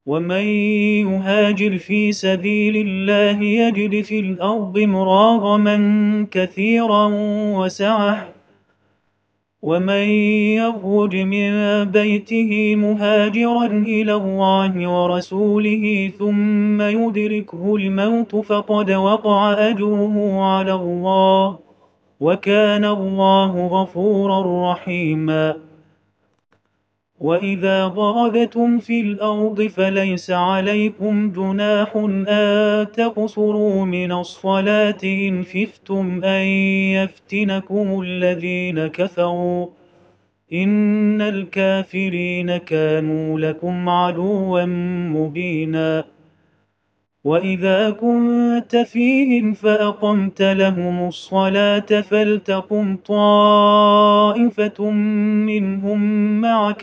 ومن يهاجر في سبيل الله يجد في الأرض مراغما كثيرا وسعة، ومن يخرج من بيته مهاجرا إلى الله ورسوله ثم يدركه الموت فقد وقع أجره على الله، وكان الله غفورا رحيما. وإذا ضربتم في الأرض فليس عليكم جناح أن تقصروا من الصلاة إن خفتم أن يفتنكم الذين كفروا، إن الكافرين كانوا لكم عدوا مبينا. وإذا كنت فيهم فأقمت لهم الصلاة فلتقم طائفة منهم معك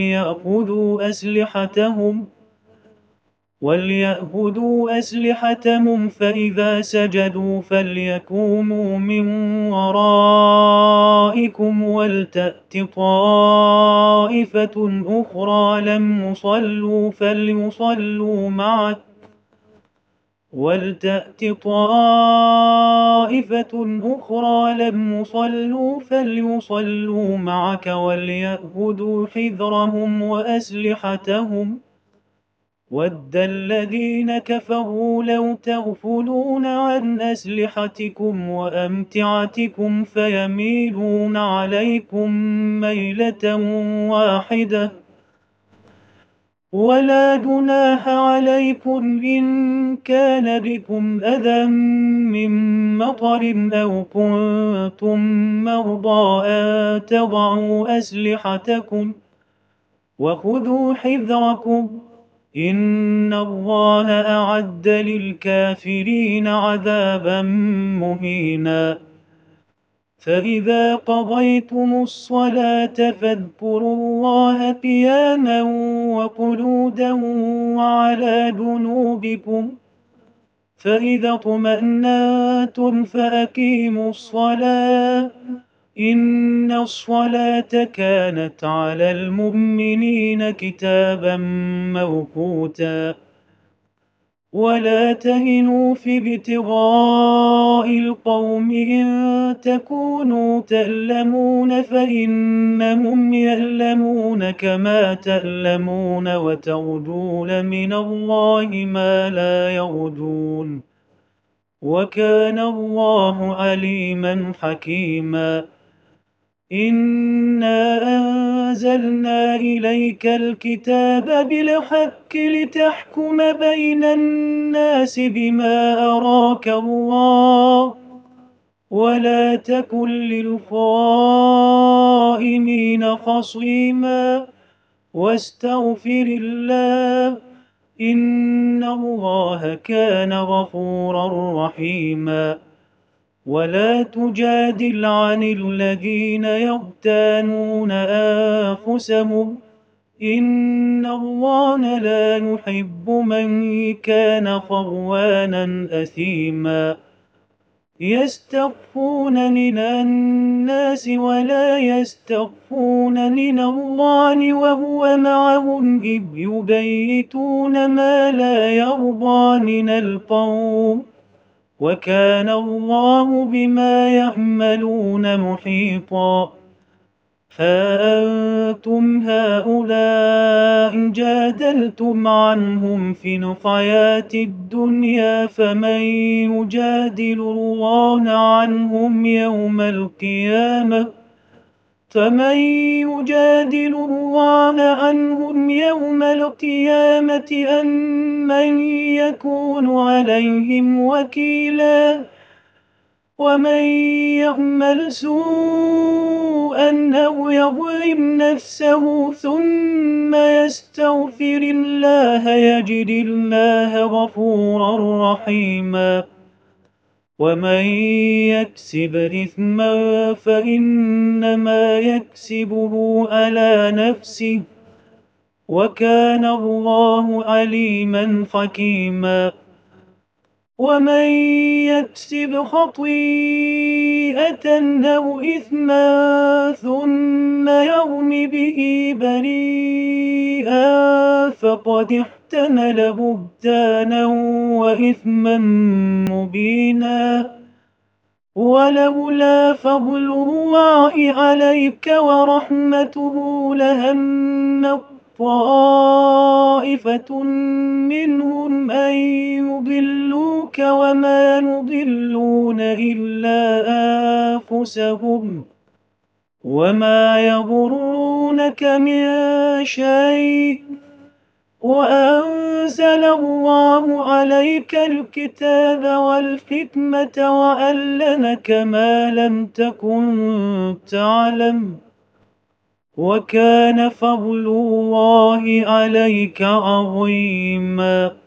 وليأخذوا أسلحتهم فإذا سجدوا فليكونوا من ورائكم ولتأت طائفة أخرى لم يصلوا فليصلوا معك وليأخذوا حذرهم وأسلحتهم. وَدَّ الَّذِينَ كَفَرُوا لَوْ تَغْفُلُونَ عَنْ أَسْلِحَتِكُمْ وَأَمْتِعَتِكُمْ فَيَمِيلُونَ عَلَيْكُمْ مَيْلَةً وَاحِدَةً. وَلَا جُنَاحَ عَلَيْكُمْ إِن كَانَ بِكُمْ أَذًى مِّن مَّطَرٍ أَوْ كُنتُم مَّرْضَىٰ أَن تَضَعُوا أَسْلِحَتَكُمْ وَخُذُوا حِذْرَكُمْ إِنَّ اللَّهَ أَعَدَّ لِلْكَافِرِينَ عَذَابًا مُّهِينًا. فَإِذَا قَضَيْتُمُ الصَّلَاةَ فاذكروا الله قِيَامًا وَقُعُودًا وَعَلَىٰ جُنُوبِكُمْ، فَإِذَا اطْمَأْنَنتُمْ فَأَقِيمُوا الصَّلَاةَ إِنَّ الصَّلَاةَ كَانَتْ عَلَى الْمُؤْمِنِينَ كِتَابًا مَّوْقُوتًا. وَلَا تَهِنُوا في ابْتِغَاءِ الْقَوْمِ إِن تَكُونُوا تَأْلَمُونَ فَإِنَّهُمْ يَأْلَمُونَ كَمَا تَأْلَمُونَ وَتَرْجُونَ مِنَ اللَّهِ مَا لَا يَرْجُونَ، وَكَانَ اللَّهُ عَلِيمًا حَكِيمًا. إِنَّا أَنزَلْنَا إِلَيْكَ الْكِتَابَ بِالْحَقِّ لِتَحْكُمَ بَيْنَ النَّاسِ بِمَا أَرَاكَ اللَّهُ، وَلَا تَكُن لِّلْخَائِنِينَ خَصِيمًا، وَاسْتَغْفِرِ اللَّهَ إِنَّ اللَّهَ كَانَ غَفُورًا رَّحِيمًا. وَلَا تُجَادِلْ عَنِ الَّذِينَ يَخْتَانُونَ أَنفُسَهُمْ إِنَّ اللَّهَ لَا يُحِبُّ مَن كَانَ خَوَّانًا أَثِيمًا. يَسْتَخْفُونَ مِنَ النَّاسِ وَلَا يَسْتَخْفُونَ مِنَ اللَّهِ وَهُوَ مَعَهُمْ إِذْ يُبَيِّتُونَ مَا لَا يَرْضَىٰ مِنَ الْقَوْلِ، وَكَانَ اللَّهُ بِمَا يَعْمَلُونَ مُحِيطًا. هَا أَنتُمْ هَٰؤُلَاءِ جَادَلْتُمْ عَنْهُمْ فِي الْحَيَاةِ الدُّنْيَا فَمَن يُجَادِلُ اللَّهَ عَنْهُمْ يَوْمَ الْقِيَامَةِ أَم مَّن يَكُونُ عَلَيْهِمْ وَكِيلًا؟ وَمَن يَعْمَلْ سُوءًا أَوْ يَظْلِمْ نَفْسَهُ ثُمَّ يَسْتَغْفِرِ اللَّهَ يَجِدِ اللَّهَ غَفُورًا رَّحِيمًا. وَمَن يَكْسِبْ إِثْمًا فَإِنَّمَا يَكْسِبُهُ عَلَىٰ نَفْسِهِ، وَكَانَ اللَّهُ عَلِيمًا حَكِيمًا. ومن يكسب خطيئة أو إثما ثم يرم به بريئا فقد احتمل بهتانا وإثما مبينا. ولولا فضل الله عليك ورحمته لهم طائفة منهم أن يضلوك وما يضلون إلا أنفسهم وما يضرونك من شيء وأنزل الله عليك الكتاب والحكمة وعلمك ما لم تكن تعلم وكان فضل الله عليك عظيما.